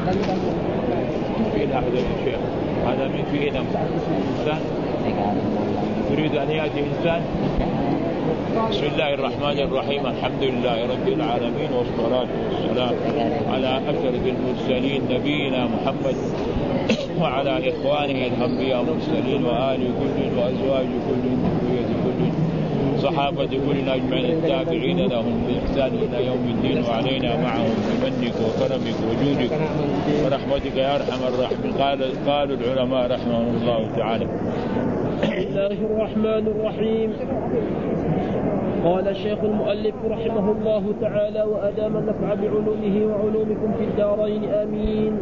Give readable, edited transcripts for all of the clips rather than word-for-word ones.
في أحد الشيخ هذا من فيه إنسان يريد أن يأتي إنسان. بسم الله الرحمن الرحيم. الحمد لله رب العالمين والصلاة والسلام على أشرف المرسلين نبينا محمد وعلى إخوانه الأنبياء المرسلين وآل كل وأزواج كل وذرية كل صحابة كل أجمعين التابعين لهم بإحسان إلى يوم الدين وعلينا معهم بمنك وكرمك وجودك ورحمتك يا أرحم الراحمين. قال العلماء رحمهم الله تعالى. بسم الله الرحمن الرحيم. قال الشيخ المؤلف رحمه الله تعالى وأدام النفع بعلومه وعلومكم في الدارين آمين.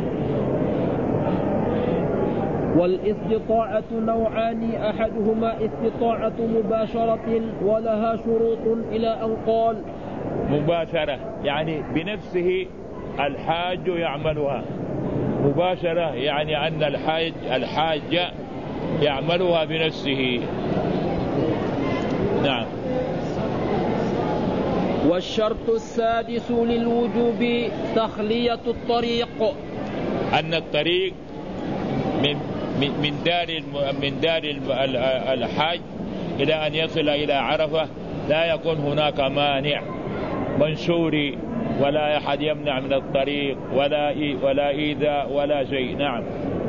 والاستطاعة نوعان أحدهما استطاعة مباشرة ولها شروط إلى أن قال مباشرة يعني بنفسه الحاج يعملها. مباشرة يعني أن الحاج يعملها بنفسه. نعم. والشرط السادس للوجوب تخلية الطريق أن الطريق من دار الحاج إلى أن يصل إلى عرفة لا يكون هناك مانع منشوري ولا أحد يمنع من الطريق ولا إيذاء ولا شيء. نعم.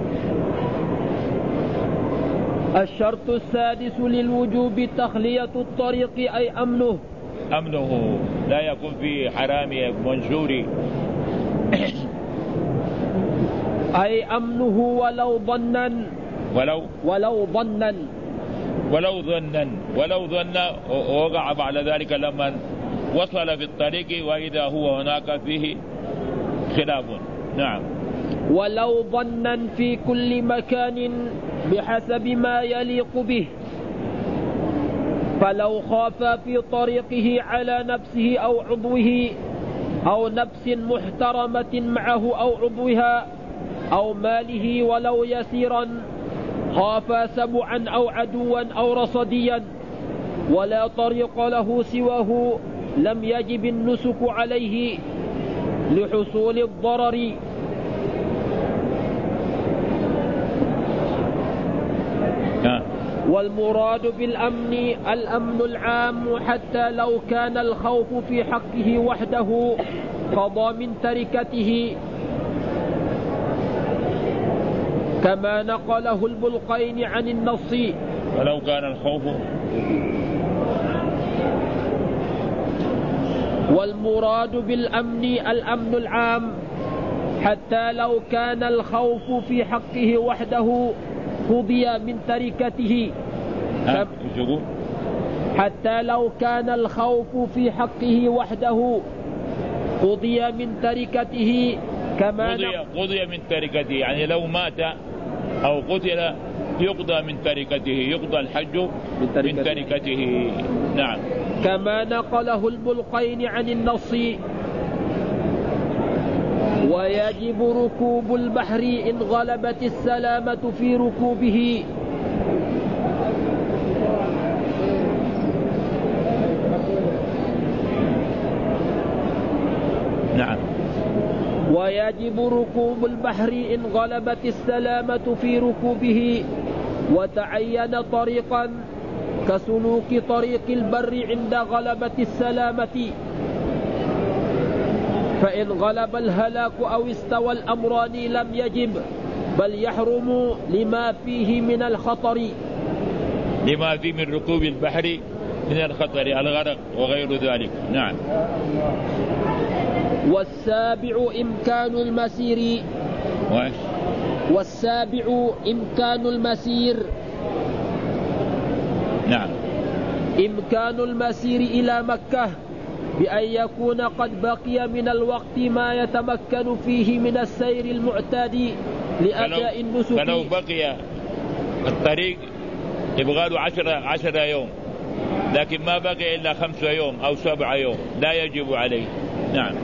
الشرط السادس للوجوب تخلية الطريق أي أمنه لا يكون فيه حرامي منشوري أي أمنه ولو ظنا ووقع بعد ذلك لما وصل في الطريق وإذا هو هناك فيه خلاف. نعم. ولو ظنا في كل مكان بحسب ما يليق به، فلو خاف في طريقه على نفسه أو عضوه أو نفس محترمة معه أو عضوها أو ماله ولو يسيرا، خاف سبعا أو عدوا أو رصديا ولا طريق له سواه، لم يجب النسك عليه لحصول الضرر. والمراد بالأمن الأمن العام، حتى لو كان الخوف في حقه وحده قضى من تركته، كما نقله البلقين عن النص. ولو كان الخوف. والمراد بالأمن الأمن العام، حتى لو كان الخوف في حقه وحده قضي من تركته. حتى لو كان الخوف في حقه وحده قضي من تركته، كما قضي من تركته يعني لو مات أو قتل يقضى من تركته، يقضى الحج من تركته. نعم. كما نقله البلقين عن النص. ويجب ركوب البحر إن غلبت السلامة في ركوبه. نعم. ويجب ركوب البحر إن غلبت السلامة في ركوبه، وتعين طريقا كسلوك طريق البر عند غلبة السلامة، فإن غلب الهلاك أو استوى الأمران لم يجب، بل يحرم لما فيه من الخطر، لما فيه من ركوب البحر من الخطر الغرق وغير ذلك. نعم. والسابع إمكان المسير. والسابع إمكان المسير. نعم. إمكان المسير إلى مكة بأن يكون قد بقي من الوقت ما يتمكن فيه من السير المعتاد لأداء النسك. فلو بقي الطريق يبغى له 10 يوم، لكن ما بقي إلا 5 يوم أو 7 يوم لا يجب عليه. نعم.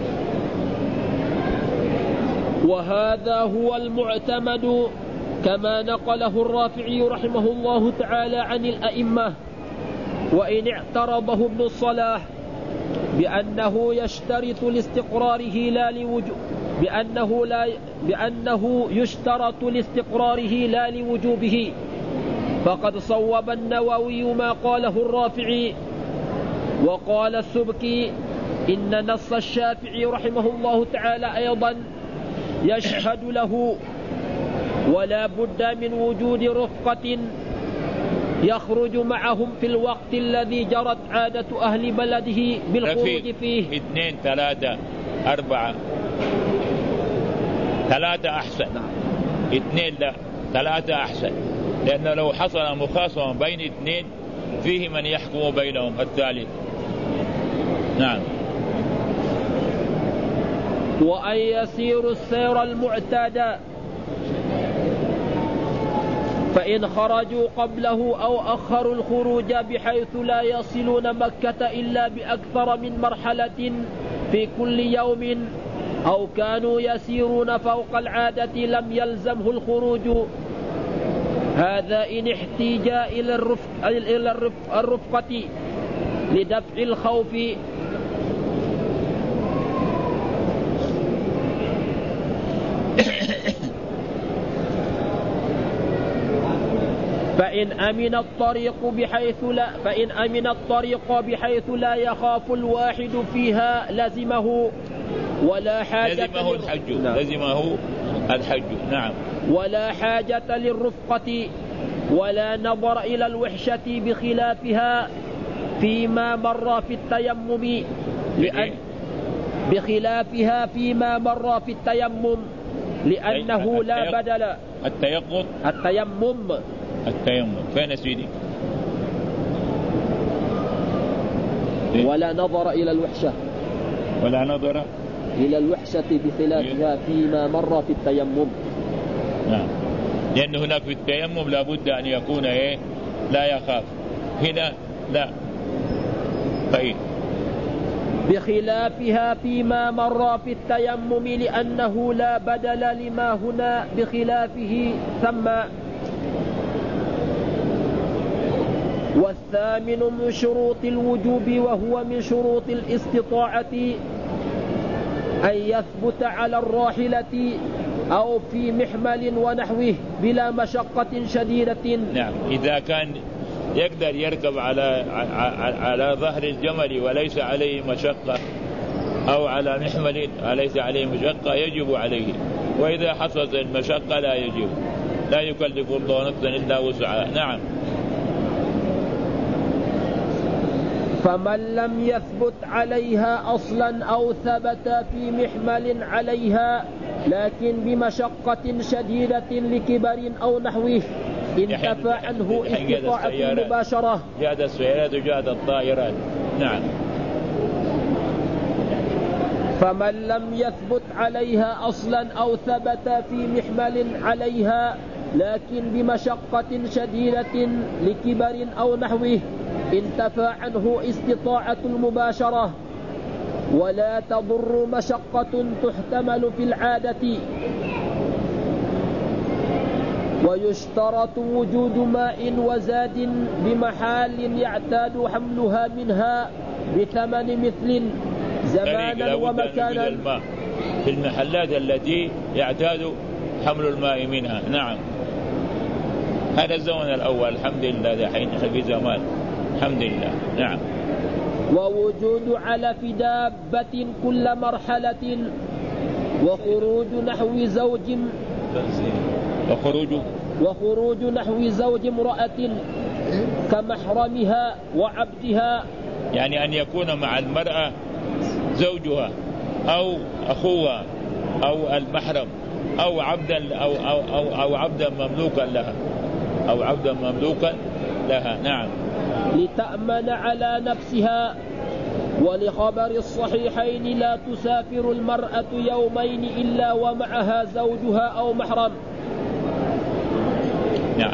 وهذا هو المعتمد كما نقله الرافعي رحمه الله تعالى عن الأئمة. وإن اعترضه ابن الصلاح بأنه يشترط لاستقراره بأنه يشترط لاستقراره لا لوجوبه، فقد صوب النووي ما قاله الرافعي. وقال السبكي إن نص الشافعي رحمه الله تعالى أيضا يشهد له، ولا بد من وجود رفقة يخرج معهم في الوقت الذي جرت عادة أهل بلده بالخروج فيه. 2 3 4 3 أحسن. 2 لا 3 أحسن، لأنه لو حصل مخاصمة بين 2 فيه من يحكم بينهم الثالث. نعم. وأن يسير السير المعتاد، فإن خرجوا قبله أو أخروا الخروج بحيث لا يصلون مكة إلا بأكثر من مرحلة في كل يوم، أو كانوا يسيرون فوق العادة لم يلزمه الخروج. هذا إن احتيج إلى الرفقة لدفع الخوف. فإن أمن الطريق بحيث لا يخاف الواحد فيها لزمه ولا حاجة لزمه الحج. نعم. ولا حاجة للرفقة، ولا نظر إلى الوحشة بخلافها فيما مر في التيمم، لأنه لا بدل. التيمم فين سيدي؟ ولا نظر إلى الوحشة بخلافها فيما مر في التيمم. نعم. لأن هناك في التيمم لابد أن يكون لا يخاف، هنا لا. طيب. بخلافها فيما مر في التيمم لأنه لا بدل لما هنا بخلافه ثم. والثامن من شروط الوجوب وهو من شروط الاستطاعة أن يثبت على الراحلة أو في محمل ونحوه بلا مشقة شديدة. نعم. إذا كان يقدر يركب على ظهر الجمل وليس عليه مشقة، أو على محمل وليس عليه مشقة يجب عليه. وإذا حصلت المشقة لا يجب، لا يكلف الله نفسا إلا وسعها. نعم. فمن لم يثبت عليها أصلا أو ثبت في محمل عليها لكن بمشقة شديدة لكبر أو نحوه انتفى عنه استطاعة المباشرة. جاد السيارات وجاد الطائرات. نعم. فمن لم يثبت عليها أصلا أو ثبت في محمل عليها لكن بمشقة شديدة لكبر أو نحوه انتفى عنه استطاعة المباشرة. ولا تضر مشقة تحتمل في العادة. ويشترط وجود ماء وزاد بمحال يعتاد حملها منها بثمن مثل زمانا ومكانا. الماء في المحلات التي يعتاد حمل الماء منها. نعم. هذا الزمن الأول الحمد لله، دحين في زمان الحمد لله. نعم. ووجود علف دابة كل مرحلة، وخروج نحو زوج امرأة كمحرمها وعبدها، يعني أن يكون مع المرأة زوجها أو أخوها أو المحرم أو عبدا مملوكا لها. نعم. لتأمن على نفسها. ولخبر الصحيحين لا تسافر المرأة يومين إلا ومعها زوجها أو محرم. نعم.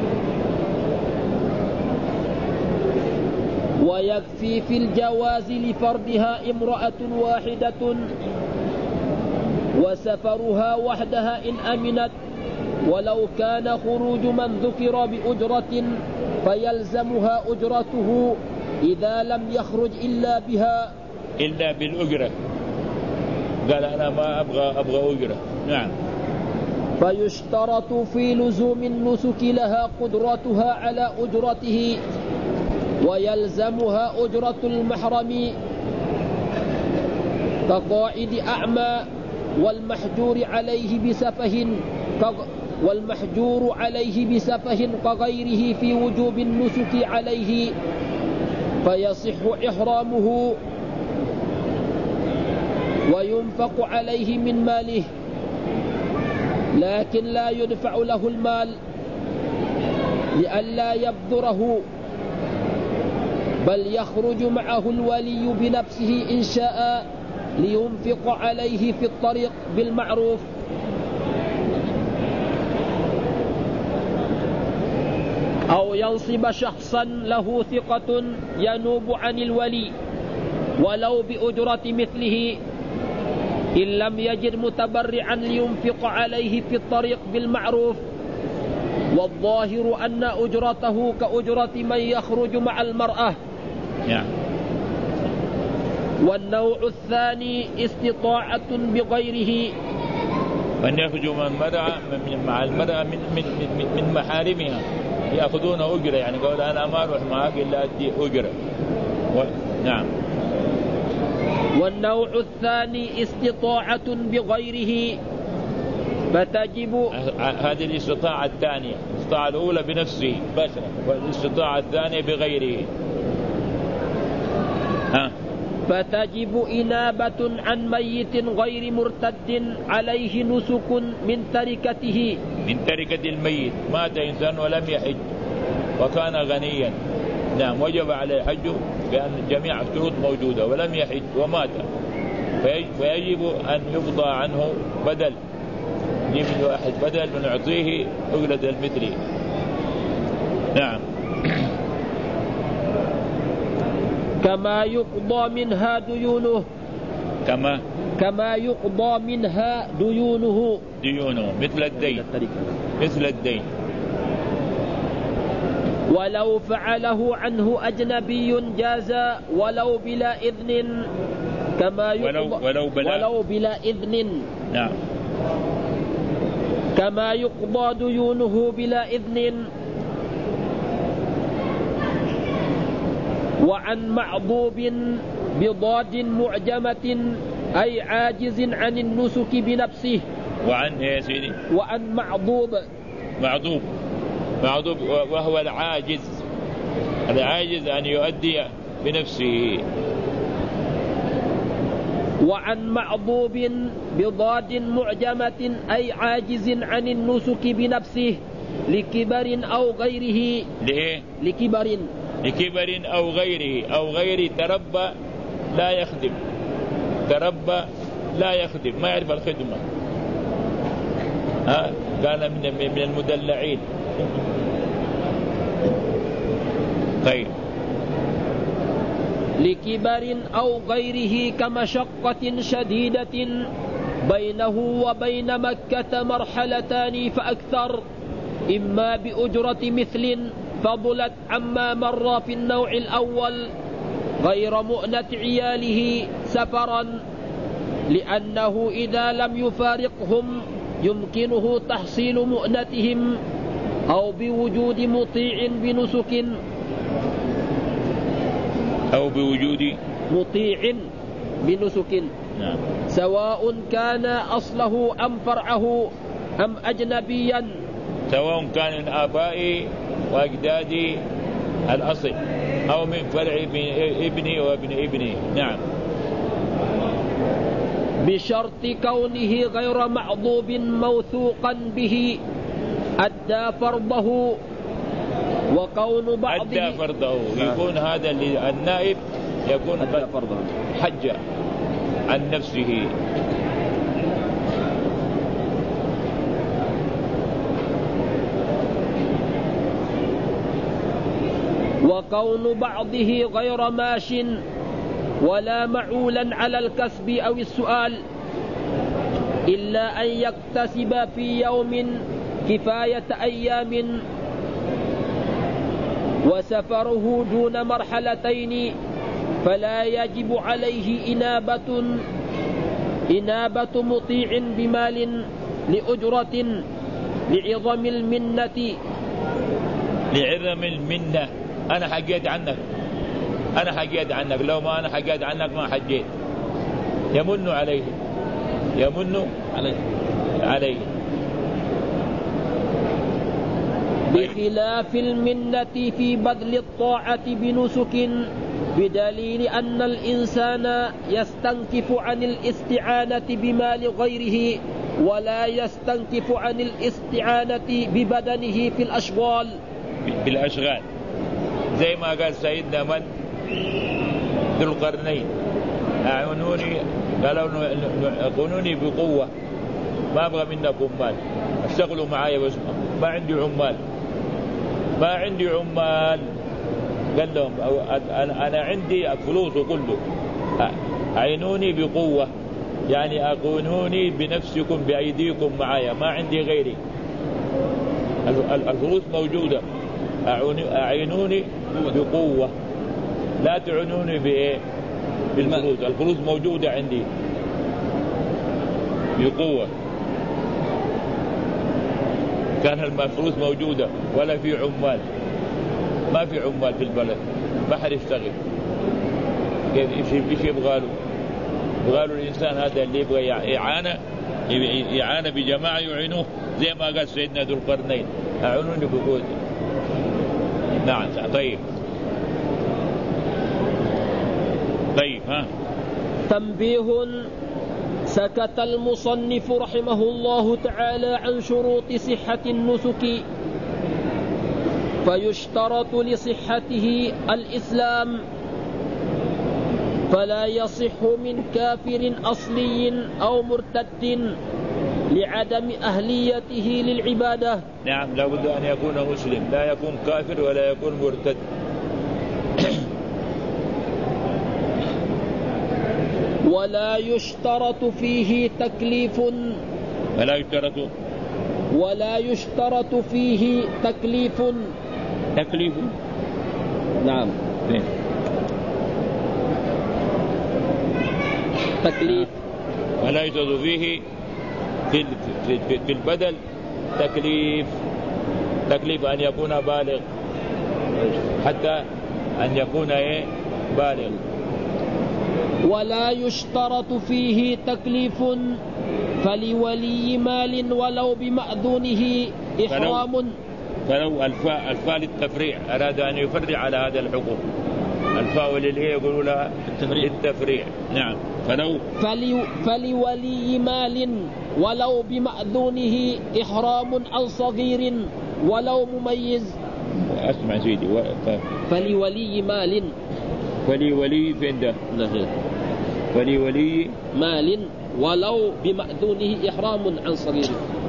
ويكفي في الجواز لفردها امرأة واحدة وسفرها وحدها إن أمنت، ولو كان خروج من ذكر بأجرة فيلزمها أجرته إذا لم يخرج إلا بالأجرة. قال أنا ما أبغى أجرة. نعم. فيشترط في لزوم النسك لها قدرتها على أجرته، ويلزمها أجرة المحرم كقائد أعمى والمحجور عليه بسفه كغيره في وجوب النسك عليه، فيصح إحرامه وينفق عليه من ماله، لكن لا يدفع له المال لئلا يبذره، بل يخرج معه الولي بنفسه إن شاء لينفق عليه في الطريق بالمعروف. أو ينصب شخصا له ثقة ينوب عن الولي ولو بأجرة مثله، إن لم يجد متبرعا لينفق عليه في الطريق بالمعروف، والظاهر أن أجرته كأجرة من يخرج مع المرأة. والنوع الثاني استطاعة بغيره، من يخرج مع المرأة من محارمها يأخذون أجرة، يعني قول أنا ما أروح معك إلا أدي أجرة. نعم. والنوع الثاني استطاعة بغيره، فتجب هذه الاستطاعة الثانية. الاستطاعة الأولى بنفسه بشرة، والاستطاعة الثانية بغيره. فتجب إنابة عن ميت غير مرتد عليه نسك من تركته، من تركة الميت. مات إنسان ولم يحج وكان غنيا، نعم، وجب عليه الحج بأن جميع الشروط موجودة، ولم يحج ومات، فيجب أن يقضى عنه بدل، نجيب واحد بدل ونعطيه أجرة المثل. نعم. كما يقضى منها ديونه، كما يقضى منها ديونه مثل الدين. ولو فعله عنه أجنبي جاز ولو بلا إذن، كما يقضى ولو بلا إذن. نعم. كما يقضى ديونه بلا إذن. وعن معضوب بضاد معجمة أي عاجز عن النسك بنفسه. وعن يا سيدي؟ وعن معضوب وهو العاجز أن يؤدي بنفسه. وعن معضوب بضاد معجمة أي عاجز عن النسك بنفسه لكبر أو غيره. ليه؟ لكبر أو غيره تربى لا يخدم، ما يعرف الخدمة، كان من المدلعين. طيب. لكبر أو غيره كمشقة شديدة بينه وبين مكة مرحلتان فأكثر، إما بأجرة مثل فضلت عما مر في النوع الأول غير مؤنة عياله سفرا، لأنه إذا لم يفارقهم يمكنه تحصيل مؤنتهم، أو بوجود مطيع بنسك، أو بوجود مطيع بنسك. نعم. سواء كان أصله أم فرعه أم أجنبيا، سواء كان من آبائي وأجدادي الأصل أو من فرع ابني وابن ابني. نعم. بشرط كونه غير معضوب موثوقا به أدى فرضه، وكون بعضه أدى فرضه يكون هذا النائب يكون أدى فرضه حج عن نفسه. وكون بعضه غير ماش ولا معولا على الكسب أو السؤال، إلا أن يكتسب في يوم كفاية أيام، وسفره دون مرحلتين فلا يجب عليه إنابة إنابة مطيع بمال لأجرة لعظم المنة. لعظم المنة. أنا حجيت عنك، أنا حجيت عنك، لو ما أنا حجيت عنك ما حجيت. يمن عليه، يمن عليه. بخلاف المنة في بذل الطاعة بنسك، بدليل أن الإنسان يستنكف عن الاستعانة بمال غيره ولا يستنكف عن الاستعانة ببدنه في الأشغال. بالأشغال زي ما قال سيدنا من ذو القرنين: أعونوني، قالوا أعونوني بقوة، ما أبغى منكم مال، اشتغلوا معايا بس، ما عندي عمال، ما عندي عمال. قال لهم أنا عندي فلوس كله، أعينوني بقوة، يعني أقونوني بنفسكم بأيديكم معايا، ما عندي غيري، الفلوس موجودة، أعينوني بقوة، لا تعنوني بإيه؟ بالفلوس، الفلوس موجودة عندي بقوة. كان الفلوس موجودة ولا في عمال، ما في عمال في البلد، ما حد يشتغل. ايش يبغى له؟ يبغى له الإنسان هذا اللي يبغى إعانة بجماعة يعينوه، زي ما قال سيدنا ذو القرنين: أعونوني بقوتي. نعم. طيب ها. تنبيه: سكت المصنف رحمه الله تعالى عن شروط صحة النسك، فيشترط لصحته الإسلام، فلا يصح من كافر أصلي أو مرتد لعدم أهليته للعبادة. نعم، لا بد أن يكون مسلم، لا يكون كافر ولا يكون مرتد. ولا يشترط فيه تكليف، ولا يشترط فيه تكليف. نعم، تكليف. ولا يشترط فيه في البدل تكليف أن يكون بالغ، حتى أن يكون بالغ. ولا يشترط فيه تكليف، فلولي مال ولو بمأذونه إحرام. فلو الفاء للتفريع، أراد أن يفرع على هذا الحكم، الفاء اللي هي يقولوا لها التفريع. نعم. فلولي مال ولو بمأذونه إحرام عن صغير ولو مميز. أسمع سيدي، فلولي مال، فلولي فين ده؟ فلولي مال ولو بمأذونه إحرام عن صغير.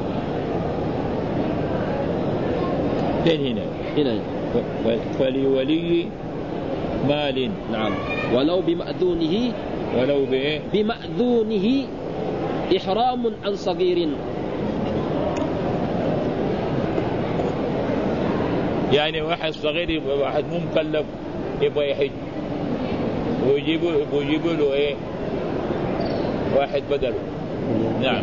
فين هنا؟ فلولي مال. نعم. ولو بمأذونه، ولو بإيه؟ بمأذونه إحرام عن صغير. يعني واحد صغير، واحد مكلف يبغى يحج، ويجيبوا له ايه؟ واحد بدله. نعم.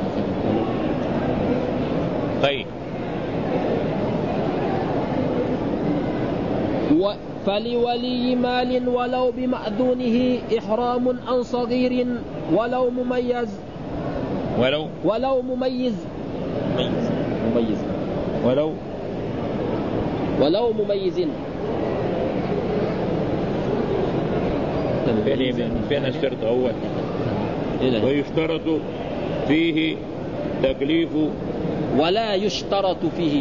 طيب. فلولي مال ولو بمأذونه إحرام عن صغير ولو مميز، ولو مميز ولو مميز. فين الشرط أول؟ ويشترط فيه تكليف، ولا يشترط فيه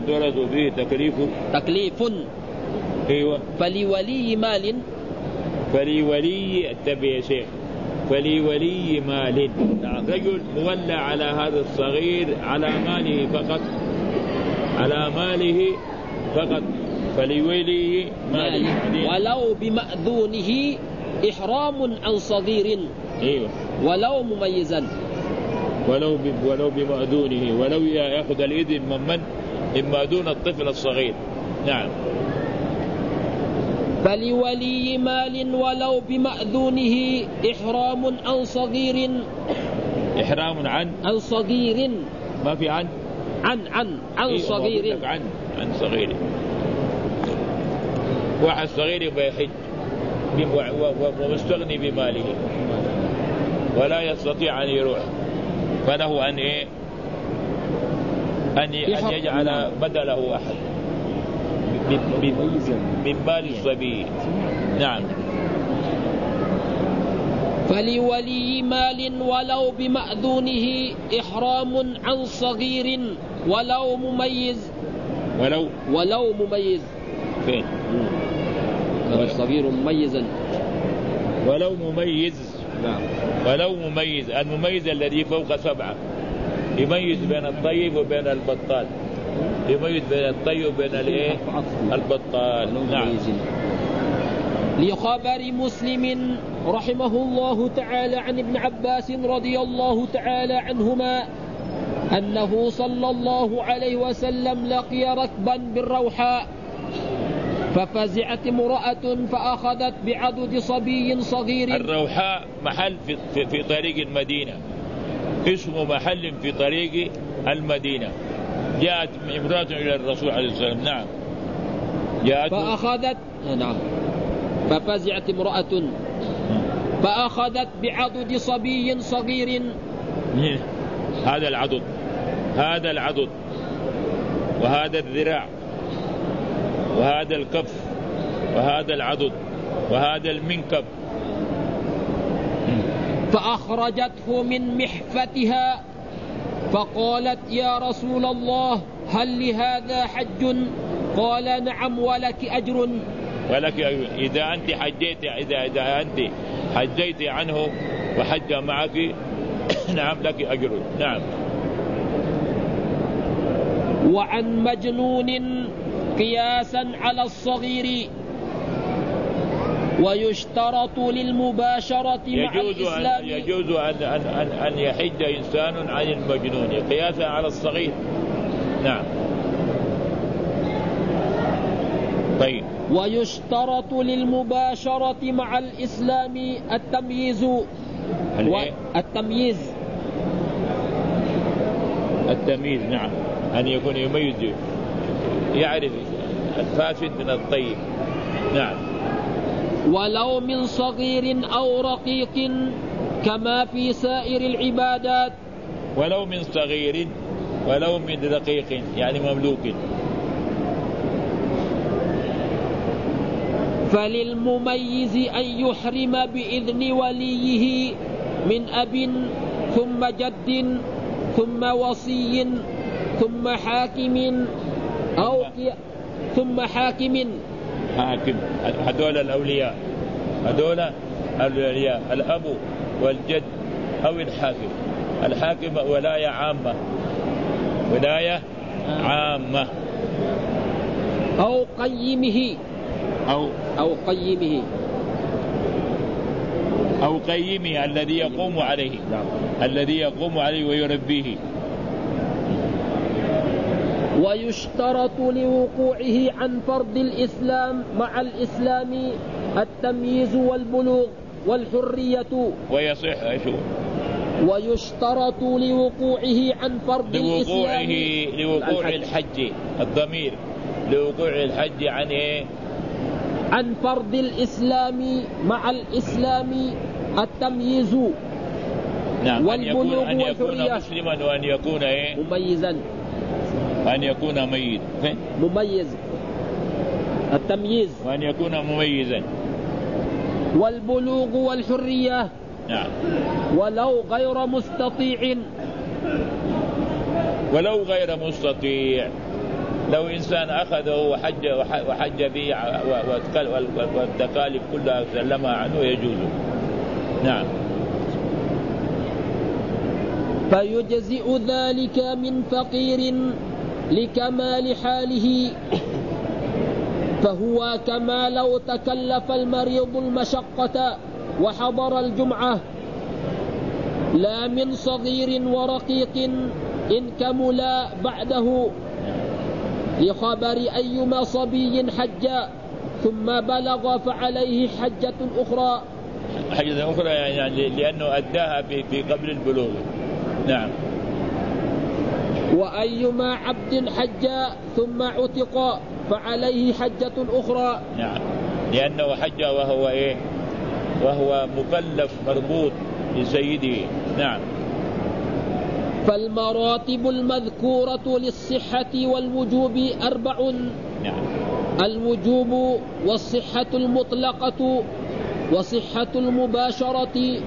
تكليف. ايوه. فلولي مال، فلولي التبع يا شيخ، فلولي مال. رجل مولى على هذا الصغير على ماله فقط، فلولي مال ولو بمأذونه إحرام عن صغير. ايوه. ولو مميزا، ولو بمأذونه، ولو يأخذ الإذن من إما دون الطفل الصغير. نعم. فلولي مال ولو بمأذونه إحرام عن صغير. إحرام عن صغير، ما في عن صغير. عن صغير. واحد صغير يبقى يحج ومستغني بماله ولا يستطيع أن يروح، فله أن أن يجعل بدله أحد من مال الصبي. نعم. فلولي مال ولو بمأذونه إحرام عن صغير ولو مميز. ولو مميز فين؟ الصغير مميزا. ولو مميز. نعم. ولو مميز، المميز الذي فوق 7 يميز بين الطيب وبين البطال، يميز بين الطيب وبين البطال. نعم. لخبر مسلم رحمه الله تعالى عن ابن عباس رضي الله تعالى عنهما أنه صلى الله عليه وسلم لقي ركبا بالروحاء ففزعت امرأة فأخذت بعضد صبي صغير. الروحاء محل في طريق المدينة، اسمه محل في طريق المدينة. جاءت امرأة إلى الرسول عليه الصلاة والسلام. نعم. جاءت فأخذت. نعم. ففزعت امرأة فأخذت بعضد صبي صغير. هذا العضد وهذا الذراع وهذا الكف وهذا العضد وهذا المنكب. فأخرجته من محفتها فقالت يا رسول الله هل لهذا حج؟ قال نعم ولك أجر. إذا أنت حجيت، إذا أنت حجيت عنه وحج معك نعم لك أجر. نعم. وعن مجنون قياسا على الصغير. ويشترط للمباشرة مع الإسلام. يجوز أن يحج إنسان عن المجنون قياسا على الصغير. نعم. طيب. ويشترط للمباشرة مع الإسلام التمييز. التمييز. نعم. أن يكون يميز، يعرف الفاسد من الطيب. نعم. ولو من صغير أو رقيق كما في سائر العبادات. ولو من صغير ولو من رقيق يعني مملوك. فللمميز أن يحرم بإذن وليه من أب ثم جد ثم وصي ثم حاكم أو ثم حاكم. هذول الأولياء الأب والجد أو الحاكم. الحاكم ولاية عامة أو قيمه الذي يقوم عليه ويربيه. ويشترط لوقوعه عن فرض الإسلام مع الإسلام التمييز والبلوغ والحرية. ويشترط لوقوعه عن فرض الإسلام لوقوع الحج. الضمير لوقوع الحج عن عن فرض الإسلام مع الإسلام التمييز. نعم. والبلوغ أن يكون مسلما وأن يكون مميزا. وأن يكون مميز. التمييز. وأن يكون مميزا. والبلوغ والحرية. نعم. ولو غير مستطيع. لو إنسان أخذه وحج به والتكاليف كلها سلمها عنه يجوز. نعم. فيجزئ ذلك من فقير لكمال حاله، فهو كما لو تكلف المريض المشقة وحضر الجمعة، لا من صغير ورقيق إن كملا بعده، لخبر أيما صبي حج ثم بلغ فعليه حجة أخرى. حجة أخرى يعني لأنه أداها في قبل البلوغ. نعم. وأيما عبد حج ثم عتق فعليه حجة أخرى. نعم، لأنه حج وهو وهو مكلف مربوط لسيده. نعم. فالمراتب المذكورة للصحة والوجوب 4. نعم. الوجوب والصحة المطلقة وصحة المباشرة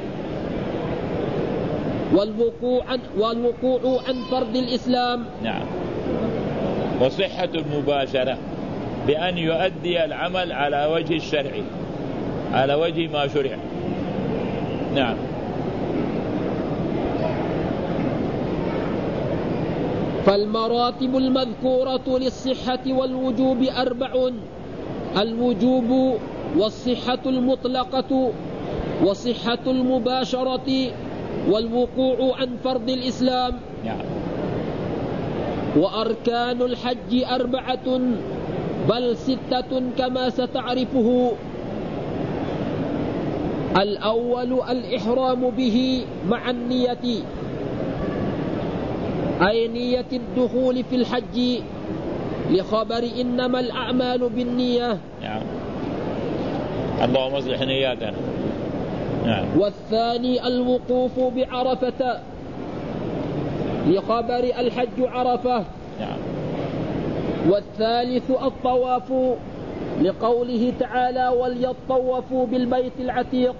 والوقوع عن فرض الإسلام. نعم. وصحة المباشرة بأن يؤدي العمل على وجه الشرع، على وجه ما شرع. نعم. فالمراتب المذكورة للصحة والوجوب 4. الوجوب والصحة المطلقة وصحة المباشرة والوقوع عن فرض الإسلام. نعم. وأركان الحج 4 بل 6 كما ستعرفه. الأول الإحرام به مع النية، أي نية الدخول في الحج، لخبر إنما الأعمال بالنية. نعم. اللهم اصلح نياتنا. نعم. والثاني الوقوف بعرفة، لخبر الحج عرفة. نعم. والثالث الطواف، لقوله تعالى وليطوفوا بالبيت العتيق.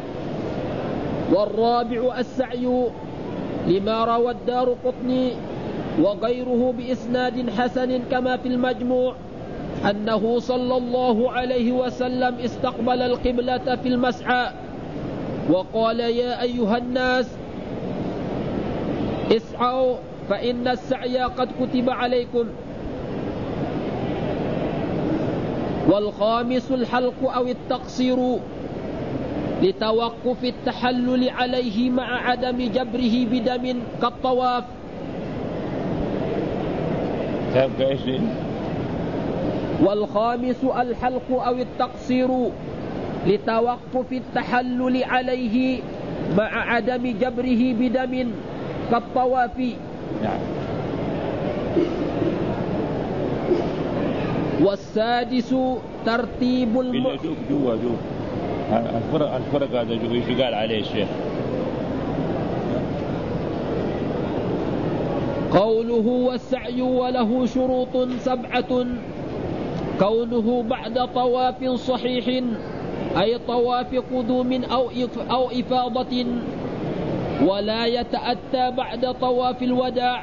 والرابع السعي، لما روى الدارقطني وغيره بإسناد حسن كما في المجموع أنه صلى الله عليه وسلم استقبل القبلة في المسعى وقال يا أيها الناس اسعوا فإن السعي قد كتب عليكم. والخامس الحلق أو التقصير، لتوقف التحلل عليه مع عدم جبره بدم كالطواف. والخامس الحلق أو التقصير، لتوقف التحلل عليه مع عدم جبره بدم كالطواف. نعم. والسادس ترتيب الفرق هذا ايش قال عليه الشيخ؟ قوله والسعي وله شروط 7. كونه بعد طواف صحيح، أي طواف قدوم أو إفاضة، ولا يتأتى بعد طواف الوداع.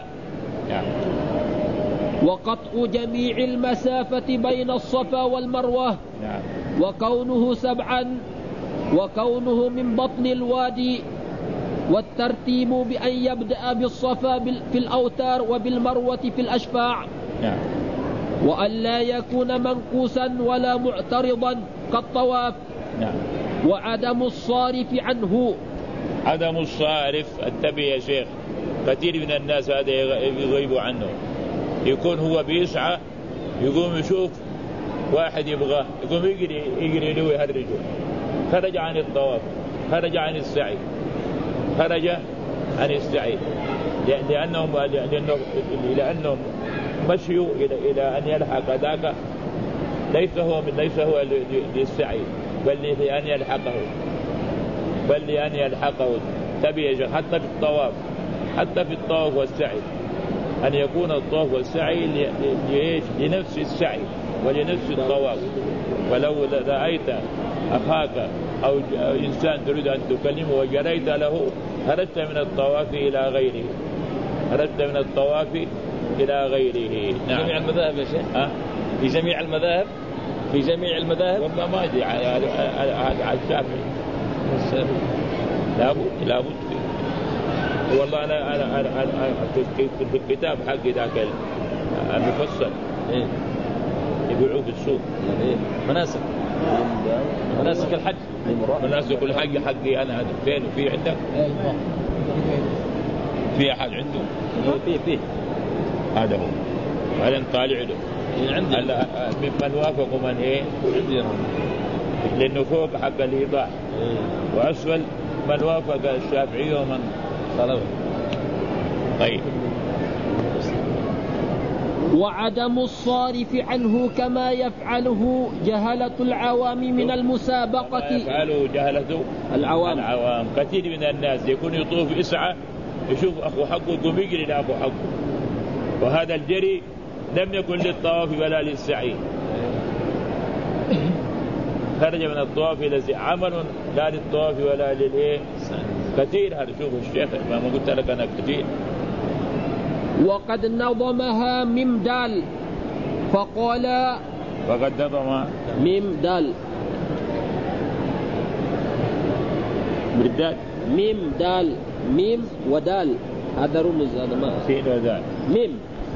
وقطع جميع المسافة بين الصفا والمروة. وكونه 7، وكونه من بطن الوادي. والترتيب بأن يبدأ بالصفا في الأوتار وبالمروة في الأشفاع. وأن لا يكون منقوسا ولا معترضا كالطواف. وعدم الصارف عنه. عدم الصارف، انتبه يا شيخ، كثير من الناس هذا يغيب عنه. يكون هو بيسعى، يقوم يشوف واحد يبغاه، يقوم يجري له ويهرجه، خرج عن الطواف، خرج عن السعي، خرج عن السعي، لأنهم مشيوا إلى أن يلحق ذاك، ليس هو للسعي، بل لأن يلحقه. تبي حتى في الطواف والسعي أن يكون الطواف والسعي لنفس السعي ولنفس الطواف. ولو رأيت أخاك أو إنسان تريد أن تكلمه وجريت له، خرجت من الطواف إلى غيره. نعم. جميع المذاهب يا شيخ؟ في جميع المذاهب والله ما أدري على الشافعي لابد والله أنا في الكتاب حقي ذاك المفصل يبيعوه في السوق. مناسك الحج. مناسك الحج حقي أنا فين؟ في عندك؟ في أحد عنده؟ فيه هذا هو. بعدين طالع له عندي ممن وافق من إيه؟ عندي لأنه فوق حق الإيضاح وأسفل من وافق الشافعي ومن خلاص. طيب. وعدم الصارف عنه كما يفعله جهلة العوام من المسابقة. يفعله جهلة العوام. كثير من الناس يكون يطوف إسعى يشوف أخو حقه يقوم يجري لأخو حقه، وهذا الجري لم يكن للطواف ولا للسعي، خرج من الطواف إلى عمل لا للطواف ولا للإيه. كثير هذا. شوف الشيخ ما قلت لك أنا كثير. وقد نظمها ميم دال فقال وقد نظم ميم دال بالدال ميم دال ميم ودال هذا رمز هذا ما سين ودال ميم.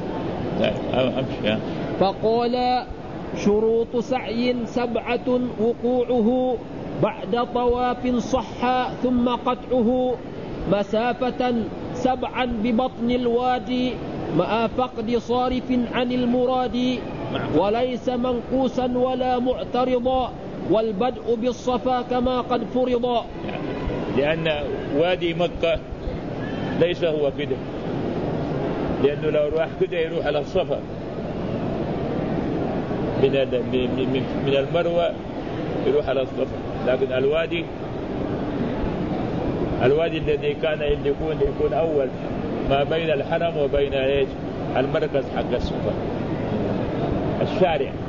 أمشي. فقال شروط سعي 7 وقوعه بعد طواف صح ثم قطعه مسافة 7 ببطن الوادي مع فقد صارف عن المراد وليس منقوسا ولا معترضا والبدء بالصفا كما قد فرض. لأن وادي مكة ليس هو كده، لأنه لو راح كده يروح على الصفا من المروة يروح على الصفا، لكن الوادي الذي كان يكون أول ما بين الحرم وبين المركز حق الصفا الشارع